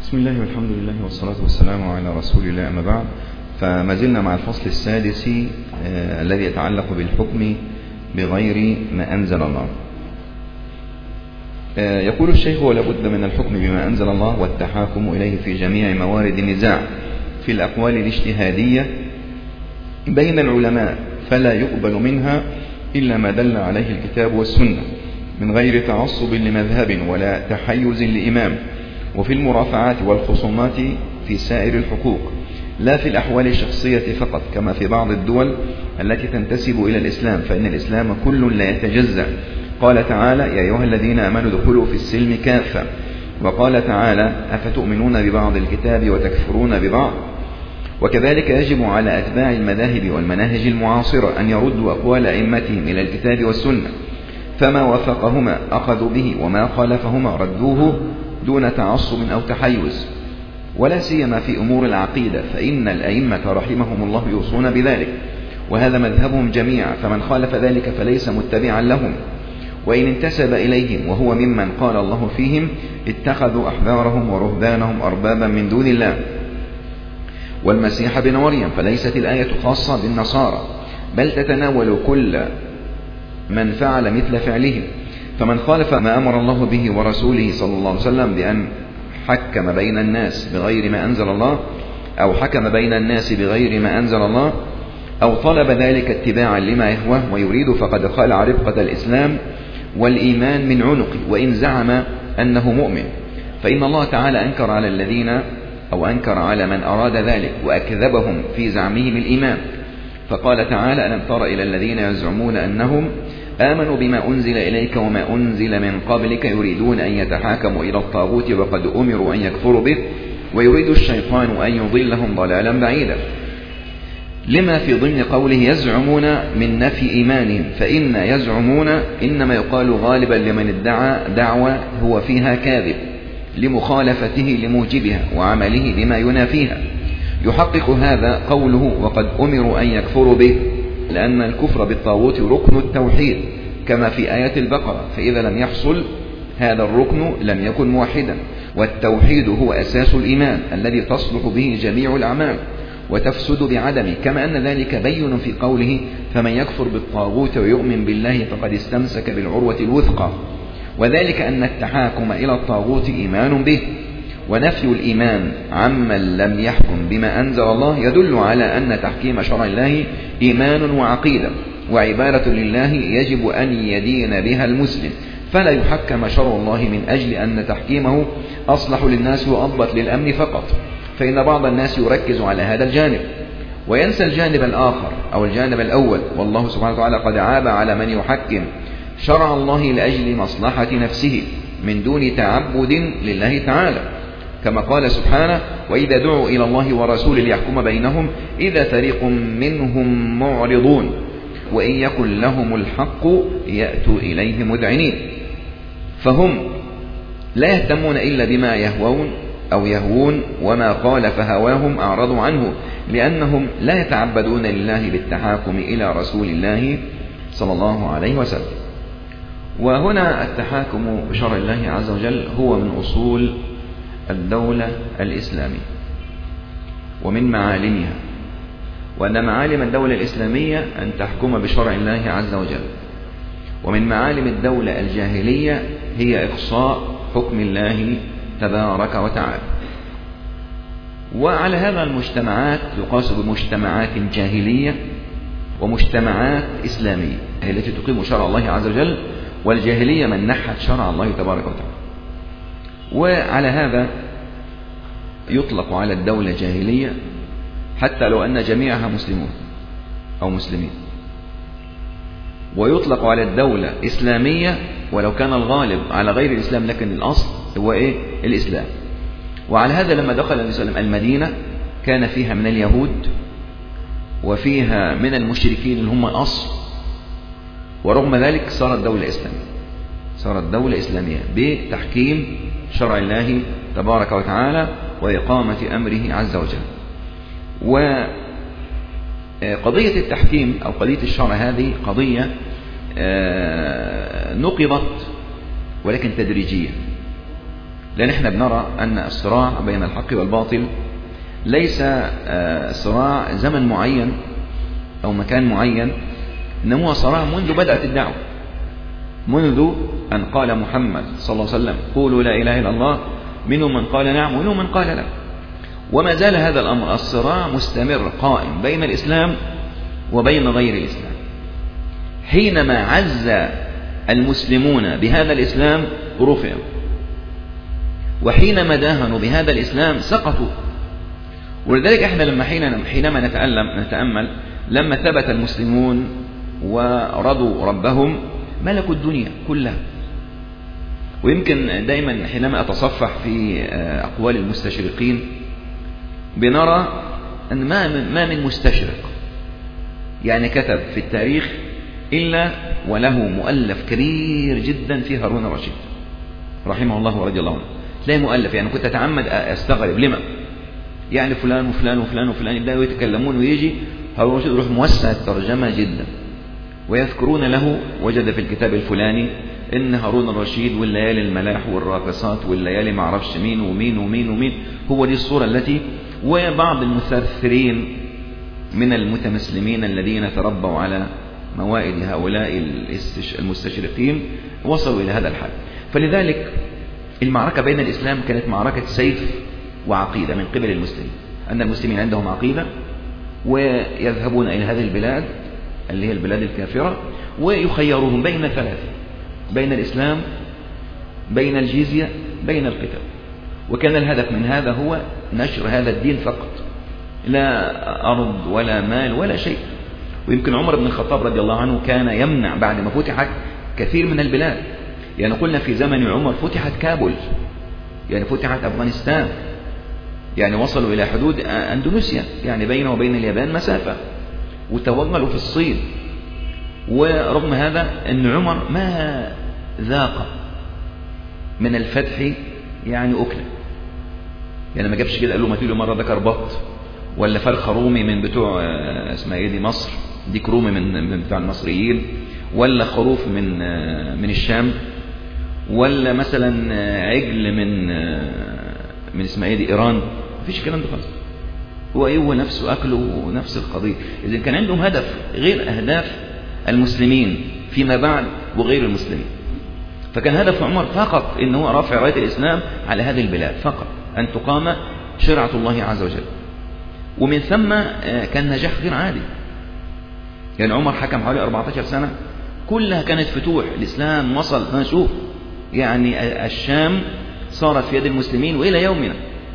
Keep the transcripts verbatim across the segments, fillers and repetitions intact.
بسم الله والحمد لله والصلاة والسلام على رسول الله، أما بعد. فما زلنا مع الفصل السادس آه الذي يتعلق بالحكم بغير ما أنزل الله. آه يقول الشيخ: ولا بد من الحكم بما أنزل الله والتحاكم إليه في جميع موارد النزاع في الأقوال الاجتهادية بين العلماء، فلا يقبل منها إلا ما دل عليه الكتاب والسنة من غير تعصب لمذهب ولا تحيز لإمام، وفي المرافعات والخصومات في سائر الحقوق، لا في الأحوال الشخصية فقط كما في بعض الدول التي تنتسب إلى الإسلام، فإن الإسلام كل لا يتجزأ. قال تعالى: يا أيها الذين آمنوا ادخلوا في السلم كافة. وقال تعالى: أفتؤمنون ببعض الكتاب وتكفرون ببعض. وكذلك يجب على أتباع المذاهب والمناهج المعاصرة أن يردوا أقوال أئمتهم إلى الكتاب والسنة، فما وافقهما أخذوا به وما خالفهما ردوه دون تعصب أو تحيز، ولا سيما في أمور العقيدة، فإن الأئمة رحمهم الله يوصون بذلك، وهذا مذهبهم جميعا، فمن خالف ذلك فليس متبعا لهم، وإن انتسب إليهم وهو ممن قال الله فيهم: اتخذوا أحبارهم ورهبانهم أربابا من دون الله والمسيح بن مريم. فليست الآية خاصة بالنصارى، بل تتناول كل من فعل مثل فعلهم. فمن خالف ما أمر الله به ورسوله صلى الله عليه وسلم بأن حكم بين الناس بغير ما أنزل الله، أو حكم بين الناس بغير ما أنزل الله، أو طلب ذلك اتباعا لما يهواه ويريد، فقد خلع ربقة الإسلام والإيمان من عنقه، وإن زعم أنه مؤمن. فإن الله تعالى أنكر على الذين أو أنكر على من أراد ذلك وأكذبهم في زعمهم الإيمان، فقال تعالى: ألم تر إلى الذين يزعمون أنهم آمنوا بما أنزل إليك وما أنزل من قبلك يريدون أن يتحاكموا إلى الطاغوت وقد أمروا أن يكفروا به ويريد الشيطان أن يضلهم ضلالا بعيدا، لما في ضمن قوله يزعمون من نفي إيمانهم، فإن يزعمون إنما يقال غالبا لمن ادعى دعوى هو فيها كاذب لمخالفته لموجبها وعمله بما ينافيها. يحقق هذا قوله: وقد أمروا أن يكفروا به، لأن الكفر بالطاغوت ركن التوحيد كما في آية البقرة، فإذا لم يحصل هذا الركن لم يكن موحدا، والتوحيد هو أساس الإيمان الذي تصلح به جميع الأعمال وتفسد بعدمه، كما أن ذلك بين في قوله: فمن يكفر بالطاغوت ويؤمن بالله فقد استمسك بالعروة الوثقى، وذلك أن التحاكم إلى الطاغوت إيمان به، ونفي الإيمان عمن لم يحكم بما أنزل الله يدل على أن تحكيم شرع الله إيمان وعقيدة وعبادة لله يجب أن يدين بها المسلم، فلا يحكم شرع الله من أجل أن تحكيمه أصلح للناس وأضبط للأمن فقط، فإن بعض الناس يركز على هذا الجانب وينسى الجانب الآخر أو الجانب الأول. والله سبحانه وتعالى قد عاب على من يحكم شرع الله لأجل مصلحة نفسه من دون تعبد لله تعالى، كما قال سبحانه: وإذا دعوا إلى الله ورسوله ليحكم بينهم إذا فريق منهم معرضون وإن يكن لهم الحق يأتوا إليه مذعنين. فهم لا يهتمون إلا بما يهوون أو يهوون، وما خالف هواهم أعرضوا عنه، لأنهم لا يتعبدون لله بالتحاكم إلى رسول الله صلى الله عليه وسلم. وهنا التحاكم بشرع الله عز وجل هو من أصول الدولة الإسلامية ومن معالمها، وأن معالم الدولة الإسلامية أن تحكم بشرع الله عز وجل، ومن معالم الدولة الجاهلية هي إقصاء حكم الله تبارك وتعالى. وعلى هذا المجتمعات يقاس بمجتمعات جاهلية ومجتمعات إسلامية، هي التي تقيم شرع الله عز وجل، والجاهلية من نحت شرع الله تبارك وتعالى. وعلى هذا يطلق على الدولة جاهلية حتى لو أن جميعها مسلمون أو مسلمين، ويطلق على الدولة إسلامية ولو كان الغالب على غير الإسلام، لكن الأصل هو إيه؟ الإسلام. وعلى هذا لما دخل النبي صلى الله عليه وسلم المدينة كان فيها من اليهود وفيها من المشركين اللي هم الأصل، ورغم ذلك صارت دولة إسلامية، صارت دولة إسلامية بتحكيم شرع الله تبارك وتعالى وإقامة أمره عز وجل. وقضية التحكيم أو قضية الشرع هذه قضية نقضت ولكن تدريجية، لأن احنا بنرى أن الصراع بين الحق والباطل ليس صراع زمن معين أو مكان معين، إنما هو صراع منذ بدأت الدعوة، منذ أن قال محمد صلى الله عليه وسلم قولوا لا إله إلا الله، منهم من قال نعم ومنهم من قال لا. وما زال هذا الأمر الصراع مستمر قائم بين الإسلام وبين غير الإسلام. حينما عز المسلمون بهذا الإسلام رفعوا، وحينما داهنوا بهذا الإسلام سقطوا. ولذلك احنا لما حينما نتألم نتأمل لما ثبت المسلمون ورضوا ربهم ملكوا الدنيا كلها. ويمكن دائما حينما أتصفح في أقوال المستشرقين بنرى أن ما من, ما من مستشرق يعني كتب في التاريخ إلا وله مؤلف كبير جدا في هارون الرشيد رحمه الله ورضي الله عنه. تلاقي مؤلف، يعني كنت أتعمد أستغرب لما يعني فلان وفلان وفلان وفلان يبدأوا يتكلمون، ويجي هارون الرشيد يروح موسع الترجمة جدا، ويذكرون له وجد في الكتاب الفلاني إن هارون الرشيد والليالي الملاح والراقصات والليالي ما عرفش مين ومين ومين ومين. هو دي الصورة التي، وبعض المستثرين من المتمسلمين الذين تربوا على موائد هؤلاء المستشرقين وصلوا إلى هذا الحال. فلذلك المعركة بين الإسلام كانت معركة سيف وعقيدة من قبل المسلمين، أن المسلمين عندهم عقيدة ويذهبون إلى هذه البلاد اللي هي البلاد الكافرة ويخيرهم بين ثلاثة، بين الإسلام، بين الجزية، بين القتال. وكان الهدف من هذا هو نشر هذا الدين فقط، لا أرض ولا مال ولا شيء. ويمكن عمر بن الخطاب رضي الله عنه كان يمنع بعد ما فتحت كثير من البلاد، يعني قلنا في زمن عمر فتحت كابول، يعني فتحت أفغانستان، يعني وصلوا إلى حدود أندونيسيا، يعني بينه وبين اليابان مسافة، وتوغلوا في الصين. ورغم هذا أن عمر ما ذاق من الفتح يعني أكله، يعني ما جابش كده قال له ما تيجي مرة ذكر بط ولا فرخ رومي من بتوع اسمها ايه دي مصر، ديك رومي من من بتوع المصريين، ولا خروف من من الشام، ولا مثلا عجل من من اسمها ايه دي ايران. مفيش الكلام ده خالص. هو ايه هو نفسه اكله ونفس القضيه. اذا كان عندهم هدف غير اهداف المسلمين فيما بعد وغير المسلمين. فكان هدف عمر فقط ان هو رفع رايه الاسلام على هذه البلاد فقط، ان تقام شرعه الله عز وجل. ومن ثم كان نجاح غير عادي. يعني عمر حكم حوالي أربعة عشر سنة كلها كانت فتوح، الإسلام وصل نشوف يعني الشام صارت في يد المسلمين وإلى يومنا،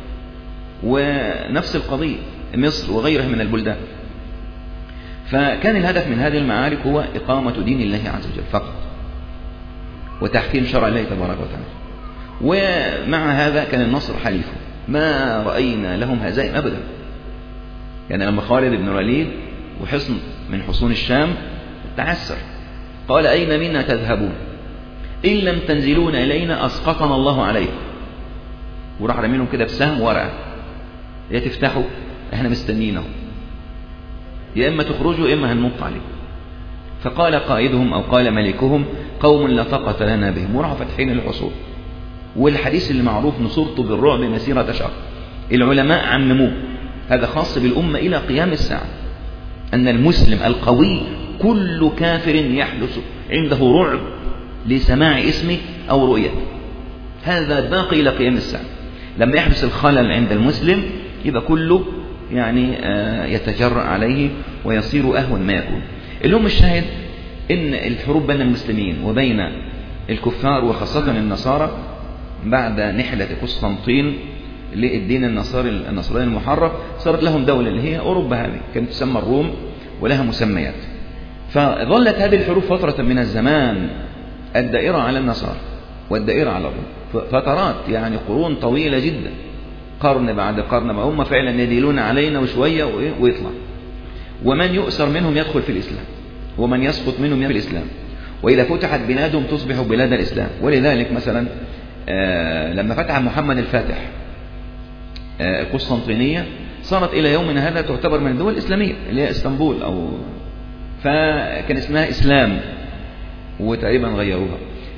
ونفس القضية مصر وغيرها من البلدان. فكان الهدف من هذه المعارك هو إقامة دين الله عز وجل فقط، وتحكيم شرع الله تبارك وتعالى. ومع هذا كان النصر حليفه، ما رأينا لهم هزائم أبدا. يعني لما خالد بن الوليد وحصن من حصون الشام تعسر قال أين منا تذهبون إن لم تنزلون إلينا أسقطنا الله عليكم، وراح رميلهم كده بسهم ورقة، يا تفتحوا احنا مستنينهم، يا إما تخرجوا يا إما هنمط عليكم. فقال قائدهم أو قال ملكهم قوم لا طاقة لنا بهم، وراحوا فاتحين الحصون. والحديث اللي معروف نصرته بالرعب مسيرة شهر، العلماء عمموه، هذا خاص بالأمة إلى قيام الساعة، أن المسلم القوي كل كافر يحدث عنده رعب لسماع اسمه أو رؤيته، هذا باقي إلى قيام الساعة. لما يحدث الخلل عند المسلم يبقى كله يعني يتجرأ عليه ويصير أهون ما يكون. اليوم الشاهد إن الحروب بين المسلمين وبين الكفار وخاصة النصارى بعد نحلة قسطنطين للدين النصاري النصراني المحرف صارت لهم دولة اللي هي أوروبا، هذه كانت تسمى الروم ولها مسميات. فظلت هذه الحروب فترة من الزمان الدائرة على النصارى والدائرة على الروم، فترات يعني قرون طويلة جدا، قرن بعد قرن، ما هم فعلا يديلون علينا وشوية ويطلع. ومن يؤسر منهم يدخل في الإسلام، ومن يسقط منهم في الإسلام، وإذا فتحت بلادهم تصبح بلاد الإسلام. ولذلك مثلا لما فتح محمد الفاتح قسطنطينية صارت إلى يومنا هذا تعتبر من الدول الإسلامية اللي هي اسطنبول، أو فكان اسمها إسلام وتقريبا غيروها.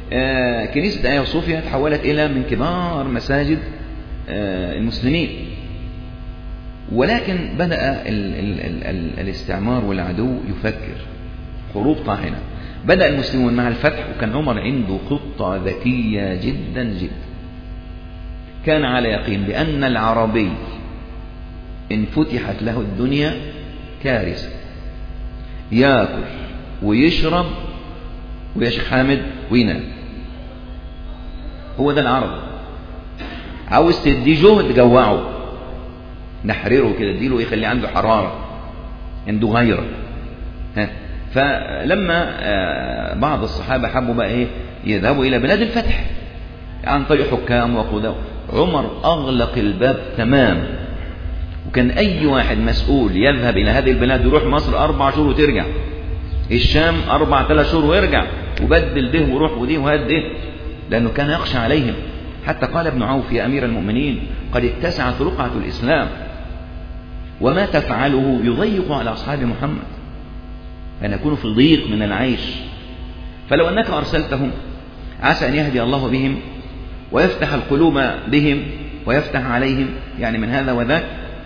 آه كنيسة آيا صوفيا تحولت إلى من كبار مساجد آه المسلمين. ولكن بدأ ال ال ال ال الاستعمار والعدو يفكر حروب طاحنة. بدأ المسلمون مع الفتح، وكان عمر عنده خطة ذكية جدا جدا. كان على يقين بأن العربي إن فتحت له الدنيا كارثة، يأكل ويشرب ويا شيخ حامد وينام. هو ده العرب، عاوز تديه جهد جوعه، نحرره كده، اديله يخلي عنده حرارة، عنده غيرة. ها فلما بعض الصحابة حبوا بقى ايه يذهبوا الى بلاد الفتح عن طريق حكام وقضاء، عمر اغلق الباب تمام. وكان اي واحد مسؤول يذهب الى هذه البلاد، يروح مصر اربع شهور وترجع، الشام اربع ثلاث شهور ويرجع، وبدل ده وروح ودي وهد ده، لانه كان يخشى عليهم. حتى قال ابن عوف: يا امير المؤمنين قد اتسعت رقعة الاسلام، وما تفعله يضيق على اصحاب محمد، أن يكونوا في ضيق من العيش، فلو أنك أرسلتهم عسى أن يهدي الله بهم ويفتح القلوب بهم ويفتح عليهم، يعني من هذا وذاك.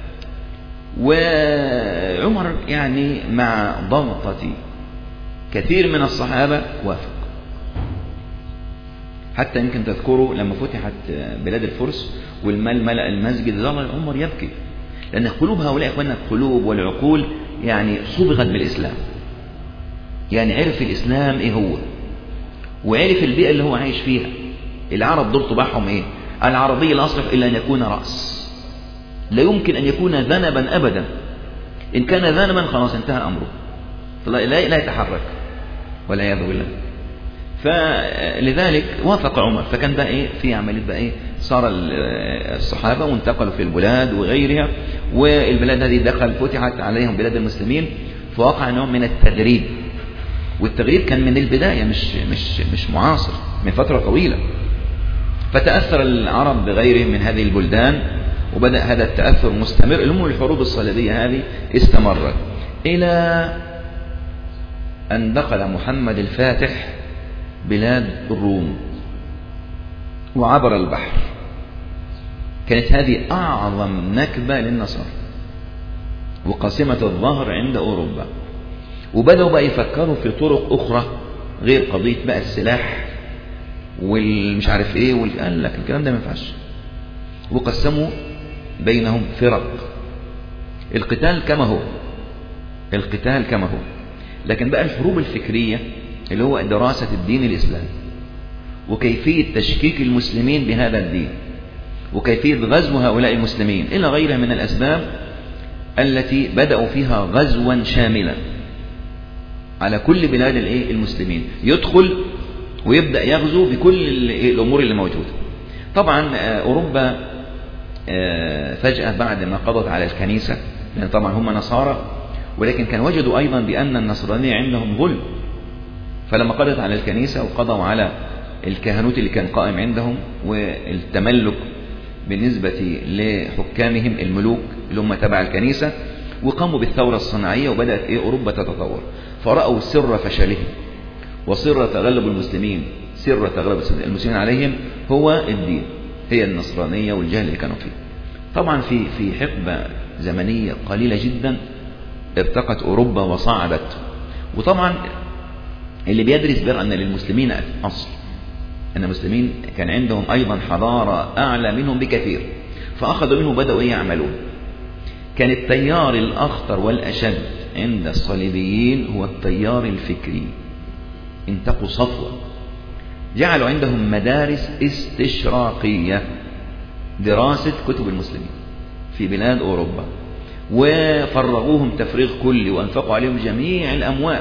وعمر يعني مع ضغطة كثير من الصحابة وافق. حتى يمكن تذكروا لما فتحت بلاد الفرس والمال ملأ المسجد، ظل عمر يبكي، لأن قلوب هؤلاء إخواننا القلوب والعقول يعني صبغت بالإسلام، يعني عرف الإسلام إيه هو، وعرف البيئة اللي هو عايش فيها. العرب دول طباعهم إيه؟ العربي لا يصلح إلا أن يكون رأس، لا يمكن أن يكون ذنبا أبدا. إن كان ذنبا خلاص انتهى أمره، لا, لا يتحرك والعياذ بالله. فلذلك وافق عمر. فكان بقى إيه في عملية بقى إيه، صار الصحابة وانتقلوا في البلاد وغيرها، والبلاد هذه دخل فتحت عليهم بلاد المسلمين، فوقع نوع من التغريب. والتغريب كان من البداية مش مش مش معاصر، من فترة طويلة. فتأثر العرب بغيرهم من هذه البلدان، وبدأ هذا التأثر مستمر. الأمور الحروب الصليبية هذه استمرت إلى أن دخل محمد الفاتح بلاد الروم وعبر البحر. كانت هذه أعظم نكبة للنصارى وقاسمة الظهر عند أوروبا، وبدأوا بقى يفكروا في طرق أخرى غير قضية بقى السلاح والمش عارف إيه وال... قال لك الكلام ده ما ينفعش. وقسموا بينهم فرق. القتال كما هو، القتال كما هو، لكن بقى الحروب الفكرية اللي هو دراسة الدين الإسلامي وكيفية تشكيك المسلمين بهذا الدين وكيفية غزو هؤلاء المسلمين إلى غيرها من الأسباب التي بدأوا فيها غزوا شاملا على كل بلاد المسلمين، يدخل ويبدأ يغزو بكل الأمور اللي موجودة. طبعا أوروبا فجأة بعد ما قضت على الكنيسة، لأن طبعا هم نصارى، ولكن كان وجدوا أيضا بأن النصرانية عندهم ظلم. فلما قضت على الكنيسة وقضوا على الكهنوت اللي كان قائم عندهم والتملك بالنسبة لحكامهم الملوك اللي هم تبع الكنيسة، وقاموا بالثورة الصناعية، وبدأت إيه أوروبا تتطور. فرأوا سر فشلهم وسر تغلب المسلمين، سر تغلب المسلمين عليهم هو الدين، هي النصرانية والجهل اللي كانوا فيه. طبعا في في حقبة زمنية قليلة جدا ارتقت أوروبا وصعدت. وطبعا اللي بيدرس بيرى أن للمسلمين أصل، أن المسلمين كان عندهم أيضا حضارة أعلى منهم بكثير، فأخذوا منه بدأوا يعملون. كان التيار الأخطر والأشد عند الصليبيين هو التيار الفكري. انتقوا صفوة، جعلوا عندهم مدارس استشراقية، دراسة كتب المسلمين في بلاد أوروبا، وفرغوهم تفريغ كلي وأنفقوا عليهم جميع الأموال.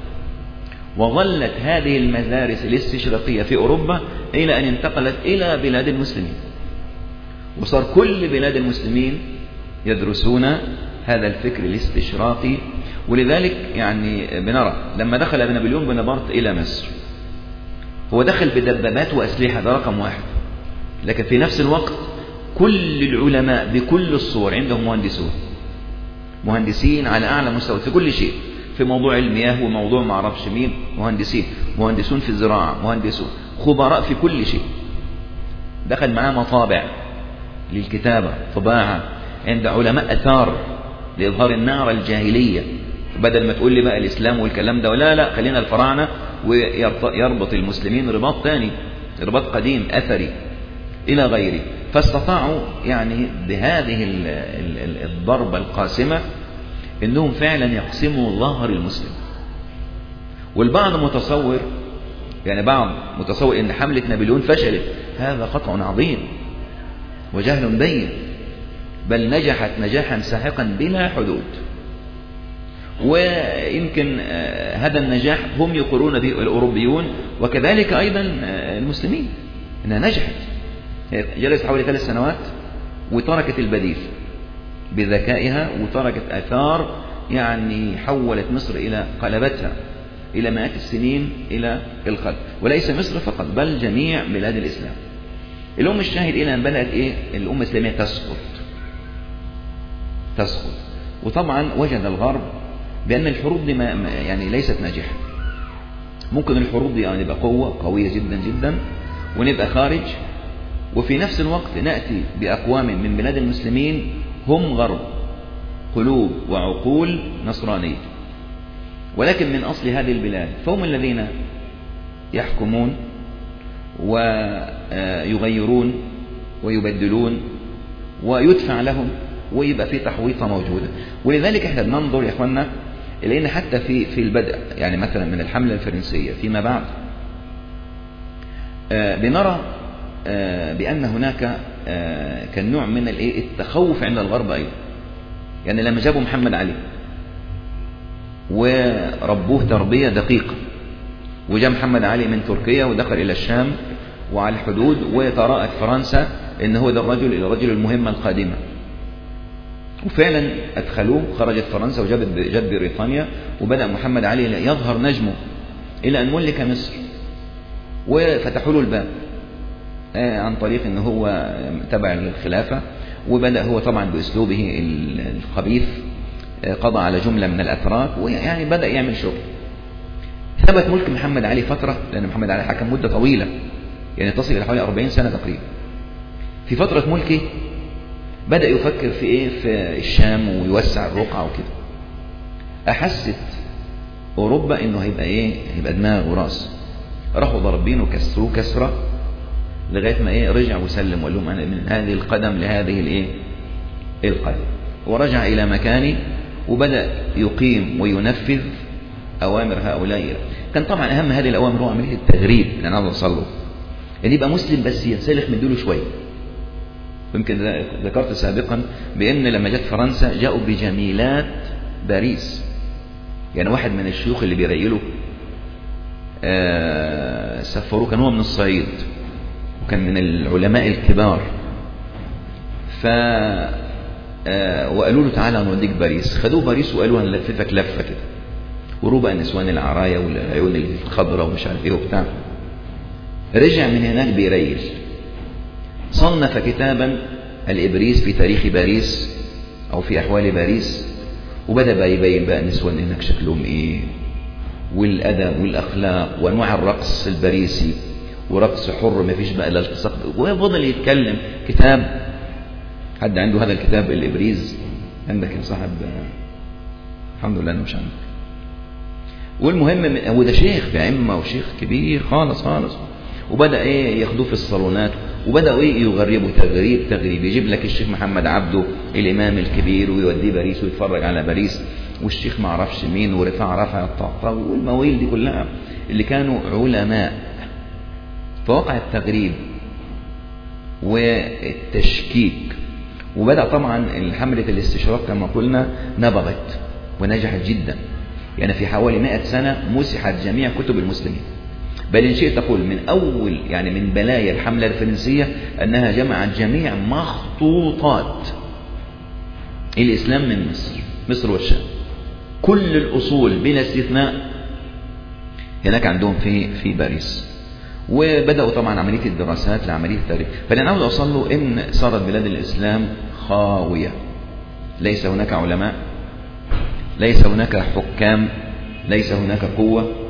وظلت هذه المدارس الاستشراقية في أوروبا إلى أن انتقلت إلى بلاد المسلمين، وصار كل بلاد المسلمين يدرسون هذا الفكر الاستشراقي. ولذلك يعني بنرى لما دخل نابليون بونابرت إلى مصر، هو دخل بدبابات وأسلحة، ده رقم واحد، لكن في نفس الوقت كل العلماء بكل الصور عندهم مهندسون، مهندسين على أعلى مستوى في كل شيء، في موضوع المياه وموضوع ما اعرفش مين، مهندسين، مهندسون في الزراعة، مهندسون، خبراء في كل شيء. دخل معاه مطابع للكتابة، طباعة، عند علماء أثار لإظهار النعرة الجاهلية، بدل ما تقول لي بقى الإسلام والكلام ده، ولا لا خلينا الفراعنة ويربط المسلمين رباط تاني، رباط قديم أثري إلى غيره. فاستطاعوا يعني بهذه الضربة القاسمة إنهم فعلا يقسموا ظهر المسلم. والبعض متصور، يعني بعض متصور إن حملة نابليون فشلت. هذا خطأ عظيم وجهل بين، بل نجحت نجاحا ساحقا بلا حدود. ويمكن هذا النجاح هم يقرون به الأوروبيون وكذلك أيضا المسلمين، إنها نجحت. جلست حوالي ثلاث سنوات وتركت البديل بذكائها، وتركت آثار يعني حولت مصر إلى قلبتها إلى مئات السنين إلى الخلف، وليس مصر فقط بل جميع بلاد الإسلام. الأمة الشاهد إلى أن بدأت إيه الأمة الإسلامية تسقط تسقط وطبعا وجد الغرب بأن الحروب دي ما يعني ليست ناجحة. ممكن الحروب دي يعني نبقى قوة قوية جدا جدا ونبقى خارج، وفي نفس الوقت نأتي بأقوام من بلاد المسلمين هم غرب، قلوب وعقول نصرانية، ولكن من أصل هذه البلاد، فهم الذين يحكمون ويغيرون ويبدلون ويدفع لهم، ويبقى في تحويطة موجودة. ولذلك احنا بننظر يا اخوانا لأن حتى في في البدء يعني مثلا من الحملة الفرنسية فيما بعد بنرى بأن هناك كان نوع من التخوف عند الغرب أيضا. يعني لما جابوا محمد علي وربوه تربية دقيقة، وجاء محمد علي من تركيا ودخل إلى الشام وعلى الحدود، وتراءت فرنسا إن هو ده الرجل الرجل المهمة القادمة، وفعلا أدخلوه. خرجت فرنسا وجابت جت بريطانيا، وبدأ محمد علي يظهر نجمه إلى أن ملك مصر، وفتحوا له الباب عن طريق أنه هو تبع الخلافة، وبدأ هو طبعا بأسلوبه الخبيث قضى على جملة من الأتراك، ويعني بدأ يعمل شغل. ثبت ملك محمد علي فترة، لأن محمد علي حكم مدة طويلة يعني تصل إلى حوالي أربعين سنة تقريبا. في فترة ملكه بدأ يفكر في إيه في الشام ويوسع الرقعة وكده. أحست أوروبا إنه هيبقى إيه هيبقى دماغ وراس، راحوا ضربينه وكسروه كسرة لغاية ما إيه رجع وسلم وقال لهم أنا من هذه القدم لهذه الإيه القدم، ورجع إلى مكانه وبدأ يقيم وينفذ أوامر هؤلاء. كان طبعا أهم هذه الأوامر هو عملية التغريب، لأن هذا صلوا يعني يبقى مسلم بس ينسلخ من دوله شوية. يمكن ذكرت سابقا بأن لما جت فرنسا جاءوا بجميلات باريس. يعني واحد من الشيوخ اللي بيريلوا آه سفروه، كان هو من الصعيد وكان من العلماء الكبار، ف آه وقالوا له تعالى نوديك باريس. خدوه باريس وقالوا هنلففك لفة كده، وروبا النسوان العرايا والعيون الخضراء ومش عارف ايه وبتاع. رجع من هناك بيريل، صنف كتابا الإبريز في تاريخ باريس أو في أحوال باريس، وبدأ بقى يبين بقى النسوان هناك شكلهم إيه، والأدب والأخلاق وأنواع الرقص الباريسي، ورقص حر ما فيش بقى إلا التصق، وفضل يتكلم. كتاب، حد عنده هذا الكتاب الإبريز؟ عندك يا صاحب؟ الحمد لله أنه مش عندك. والمهم هو ده شيخ بعمة وشيخ كبير خالص خالص، وبدأ إيه ياخدوه في الصالونات، وبدأوا إيه يغربوا تغريب تغريب. يجيب لك الشيخ محمد عبده الإمام الكبير ويوديه باريس ويتفرج على باريس، والشيخ ما عرفش مين ورفع رفع الطاقة والمويل دي كلها اللي كانوا علماء. فوقع التغريب والتشكيك، وبدأ طبعا حملة الاستشراق كما قلنا نبغت ونجحت جدا. يعني في حوالي مئة سنة مسحت جميع كتب المسلمين، بل إن شئت تقول من أول يعني من بلايا الحملة الفرنسية أنها جمعت جميع مخطوطات الإسلام من مصر مصر والشام، كل الأصول بلا استثناء هناك عندهم في في باريس. وبدأوا طبعا عملية الدراسات لعملية التاريخ. فلأن أول أوصل له إن صارت بلاد الإسلام خاوية، ليس هناك علماء، ليس هناك حكام، ليس هناك قوة،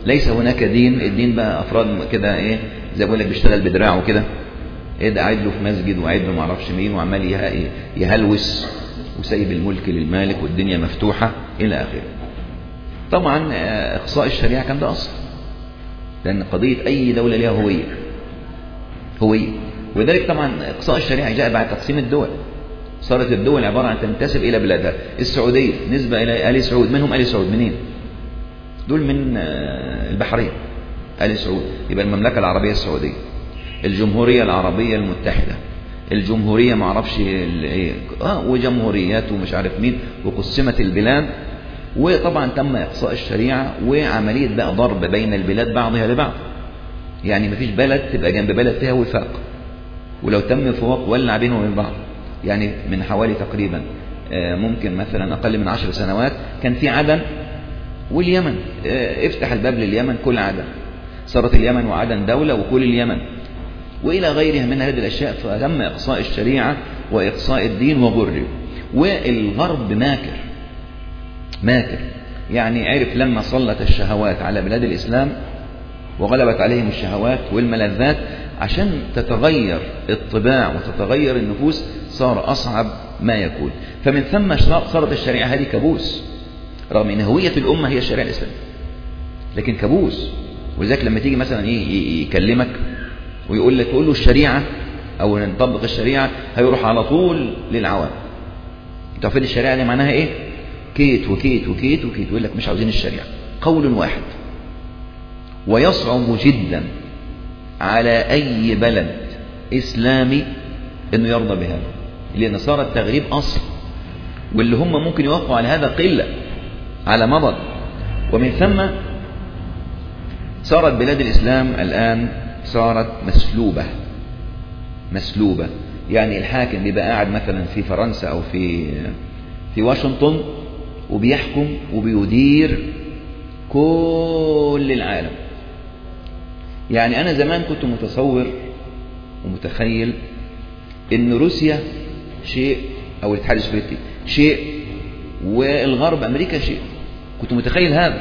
ليس هناك دين. الدين بقى افراد كده ايه زي بقول لك بيشتغل بدراعه كده، ايه ده قاعد له في مسجد وقاعد له ما اعرفش مين وعمال يهلوس وسايب الملك للمالك والدنيا مفتوحه الى اخره. طبعا اقصاء الشريعه كان ده اصل، لان قضيه اي دوله لها هويه هويه ولذلك طبعا اقصاء الشريعه جاء بعد تقسيم الدول. صارت الدول عباره عن تنتسب الى بلادها. السعوديه نسبه الى ال سعود. منهم ال سعود منين؟ دول من البحرين ال سعود، يبقى المملكه العربيه السعوديه، الجمهوريه العربيه المتحده، الجمهوريه ما اعرفش ايه اه وجمهوريات ومش عارف مين، وقسمت البلاد. وطبعا تم اقصاء الشريعه وعمليه بقى ضرب بين البلاد بعضها لبعض. يعني مفيش بلد تبقى جنب بلد فيها وفاق، ولو تم فواق ولع بينهم وبين بعض. يعني من حوالي تقريبا ممكن مثلا اقل من عشر سنوات كان في عدن واليمن، افتح الباب لليمن كل عدن، صارت اليمن وعدن دولة وكل اليمن وإلى غيرها من هذه الأشياء. فتم إقصاء الشريعة وإقصاء الدين وغرب. والغرب ماكر ماكر يعني عرف لما سلط الشهوات على بلاد الإسلام وغلبت عليهم الشهوات والملذات، عشان تتغير الطباع وتتغير النفوس صار أصعب ما يكون. فمن ثم صارت الشريعة هذه كابوس، رغم ان هوية الأمة هي الشريعة الإسلامية، لكن كابوس. ولذلك لما تيجي مثلا ايه يكلمك ويقول لك تقول له الشريعة او نطبق الشريعة، هيروح على طول للعوام. انت عارفين الشريعة دي معناها ايه؟ كيت وكيت وكيت وكيت. يقول لك مش عاوزين الشريعة، قول واحد. ويصعب جدا على اي بلد اسلامي انه يرضى بهذا، لان صار التغريب اصل، واللي هم ممكن يوافقوا على هذا قلة على مضض. ومن ثم صارت بلاد الإسلام الآن صارت مسلوبة مسلوبة. يعني الحاكم بيبقى قاعد مثلا في فرنسا أو في في واشنطن وبيحكم وبيدير كل العالم. يعني أنا زمان كنت متصور ومتخيل إن روسيا شيء أو الاتحاد السوفيتي شيء والغرب أمريكا شيء، كنت متخيل هذا.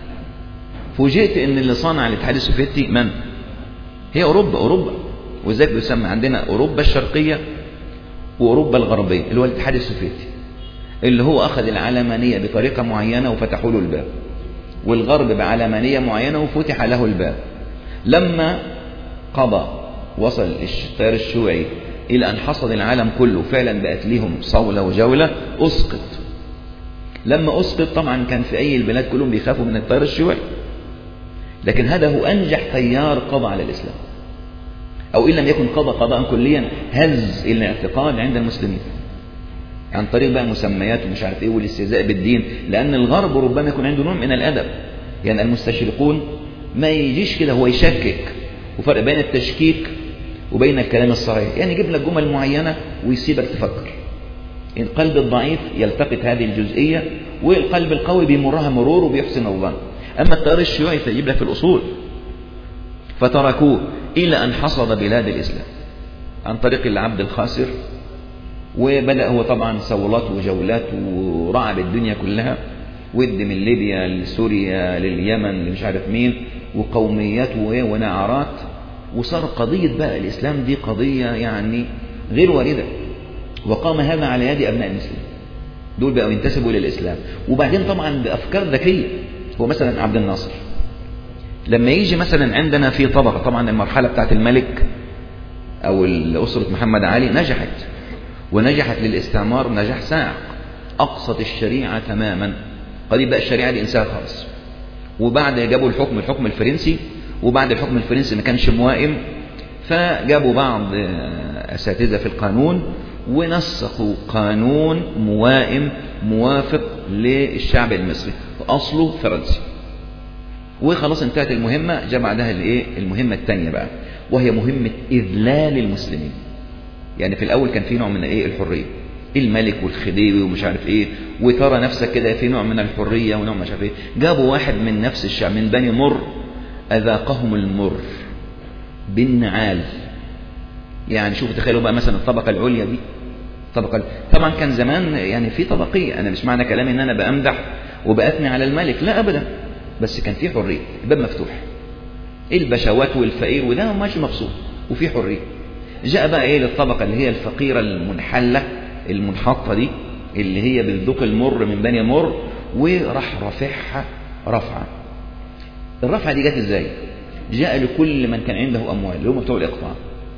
فوجئت ان اللي صنع الاتحاد السوفيتي من؟ هي اوروبا. اوروبا وذلك بيسمى عندنا اوروبا الشرقيه واوروبا الغربيه، اللي هو الاتحاد السوفيتي، اللي هو اخذ العلمانيه بطريقه معينه وفتحوا له الباب، والغرب بعلمانيه معينه وفتح له الباب. لما قضى وصل التيار الشيوعي الى ان حصد العالم كله، فعلا بقت ليهم صوله وجوله، اسقط. لما اسقط طبعا كان في اي البلاد كلهم بيخافوا من التيار الشيوعي، لكن هذا هو أنجح تيار قضى على الإسلام، أو إن لم يكن قضى قضاء كليا، هز الاعتقاد عند المسلمين عن طريق بقى مسميات ومش عارف إيه والاستهزاء بالدين. لأن الغرب ربما يكون عنده نوع من الأدب، يعني المستشرقون ما يجيش كده هو يشكك، وفرق بين التشكيك وبين الكلام الصحيح. يعني يجيب لك جمل معينة ويسيبك تفكر. القلب الضعيف يلتقط هذه الجزئية، والقلب القوي بيمرها مرور وبيحسن الظن. أما التيار الشيوعي فيجيب لك في الأصول. فتركوه إلى أن حصد بلاد الإسلام عن طريق العبد الخاسر، وبدأ هو طبعا صولات وجولات ورعب الدنيا كلها، ود من ليبيا لسوريا لليمن لمش عارف مين، وقوميات ونعرات. وصار قضية بقى الإسلام دي قضية يعني غير واردة، وقام هذا على يد أبناء المسلمين. دول بقوا ينتسبوا للإسلام، وبعدين طبعا بأفكار ذكية. هو مثلا عبد الناصر لما يجي مثلا عندنا في طبقة، طبعا المرحلة بتاعت الملك أو أسرة محمد علي نجحت، ونجحت للاستعمار نجاح ساعق، أقصت الشريعة تماما. قضية بقى الشريعة دي إنسان خالص. وبعد جابوا الحكم الحكم الفرنسي، وبعد الحكم الفرنسي ما كانش موائم، فجابوا بعض أساتذة في القانون ونسخوا قانون موائم موافق للشعب المصري، أصله فرنسي. وخلاص انتهت المهمة. جاء بعدها الايه المهمة الثانية بقى، وهي مهمة إذلال المسلمين. يعني في الأول كان في نوع من ايه الحرية، الملك والخديوي ومش عارف ايه، وترى نفسك كده في نوع من الحرية ونوع مش عارف ايه. جابوا واحد من نفس الشعب من بني مر، أذاقهم المر بالنعال. يعني شوفوا تخيلوا بقى مثلا الطبقة العليا دي، طبقة طبعا كان زمان يعني في طبقية. أنا مش معنى كلامي إن أنا بأمدح وبأثني على الملك، لا أبدا، بس كان في حرية، الباب مفتوح، البشوات والفقير وده ماشي مبسوط وفي حرية. جاء بقى ايه للطبقة اللي هي الفقيرة المنحلة المنحطة دي اللي هي بالذوق المر من بني مر، وراح رافعها رفعة. الرفعة دي جت ازاي؟ جاء لكل من كان عنده أموال اللي هم بتوع الإقطاع،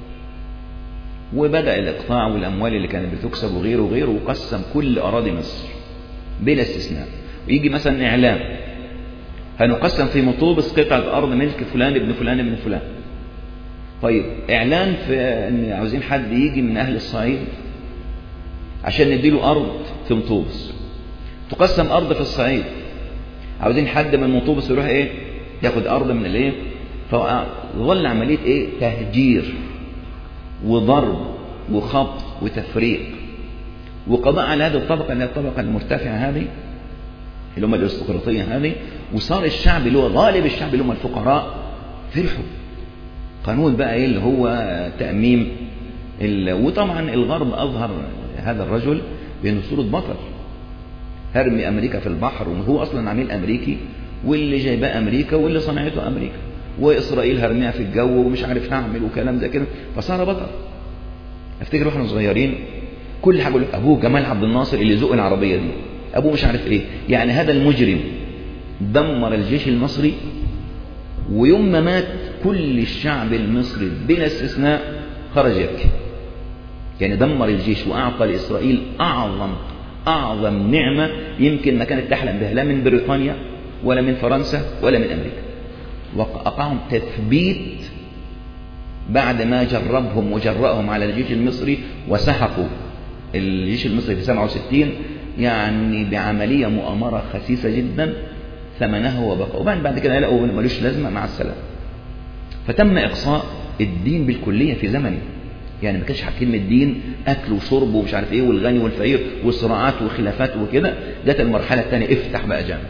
وبدأ الإقطاع والأموال اللي كانت بتكسب وغيره وغيره، وقسم كل أراضي مصر بلا استثناء. ويجي مثلا إعلام هنقسم في مطوبس قطعة أرض ملك فلان ابن فلان ابن فلان. طيب إعلان في أن عاوزين حد يجي من أهل الصعيد عشان نديله أرض في مطوبس، تقسم أرض في الصعيد، عاوزين حد من مطوبس يروح إيه ياخد أرض من الإيه. فظل عملية إيه تهجير وضرب وخبط وتفريق وقضاء على هذه الطبقة اللي هي الطبقة المرتفعة هذه اللي هم الارستقراطية هذه. وصار الشعب اللي هو غالب الشعب اللي هم الفقراء فرحوا. قانون بقى ايه اللي هو تأميم. وطبعا الغرب أظهر هذا الرجل بأنه صورة بطل، هرمي أمريكا في البحر، وهو أصلا عميل أمريكي، واللي جايباه أمريكا واللي صنعته أمريكا، وإسرائيل هرميها في الجو ومش عارف نعمل وكلام زي كده، فصار بطل. افتكر واحنا صغيرين كل حاجة يقول أبوه جمال عبد الناصر اللي زق العربية دي، أبوه مش عارف إيه. يعني هذا المجرم دمر الجيش المصري، ويوم ما مات كل الشعب المصري بلا استثناء خرج يبكي. يعني دمر الجيش وأعطى لإسرائيل أعظم أعظم نعمة يمكن ما كانت تحلم بها لا من بريطانيا ولا من فرنسا ولا من أمريكا. وقعهم تثبيت بعد ما جربهم وجرأهم على الجيش المصري، وسحقوا الجيش المصري في سبعة وستين يعني بعملية مؤامرة خسيسة جدا ثمنها وبقى. وبعد بعد كده لقوا ملوش لازمة مع السلامة. فتم إقصاء الدين بالكلية في زمنه. يعني ما كانش كلمة دين أكل وشرب ومش عارف إيه والغني والفقير وصراعات وخلافات وكده. جت المرحلة الثانية افتح بقى جامد،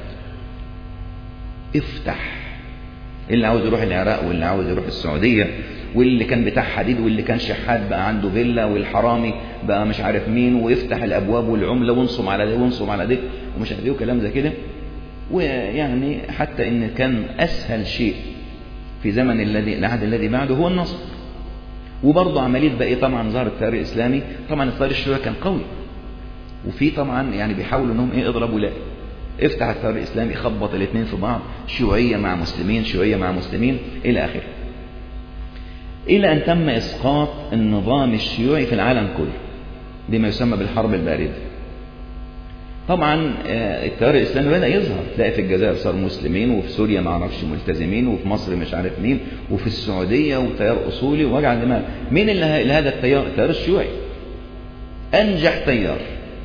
افتح. اللي عاوز يروح العراق واللي عاوز يروح السعودية، واللي كان بتاع حديد واللي كان شحات بقى عنده فيلا، والحرامي بقى مش عارف مين، ويفتح الأبواب والعملة وانصم على ده وانصم على ده ومش عارف إيه وكلام زي كده. ويعني حتى إن كان أسهل شيء في زمن الذي العهد الذي بعده هو النصر. وبرضه عملية بقى طبعا ظهر التيار الإسلامي. طبعا التيار الشيوعي كان قوي، وفي طبعا يعني بيحاولوا انهم ايه اضربوا لا افتح التيار الإسلامي، خبط الاثنين في بعض، شيوعية مع مسلمين شيوعية مع مسلمين إلى آخره، إلى أن تم إسقاط النظام الشيوعي في العالم كله بما يسمى بالحرب الباردة. طبعا التيار الإسلامي بدأ يظهر، تلاقي في الجزائر صار مسلمين، وفي سوريا ما عرفش ملتزمين، وفي مصر مش عارف مين، وفي السعودية وتيار أصولي ووجع دماغ. مين اللي هذا التيار؟ التيار الشيوعي أنجح تيار.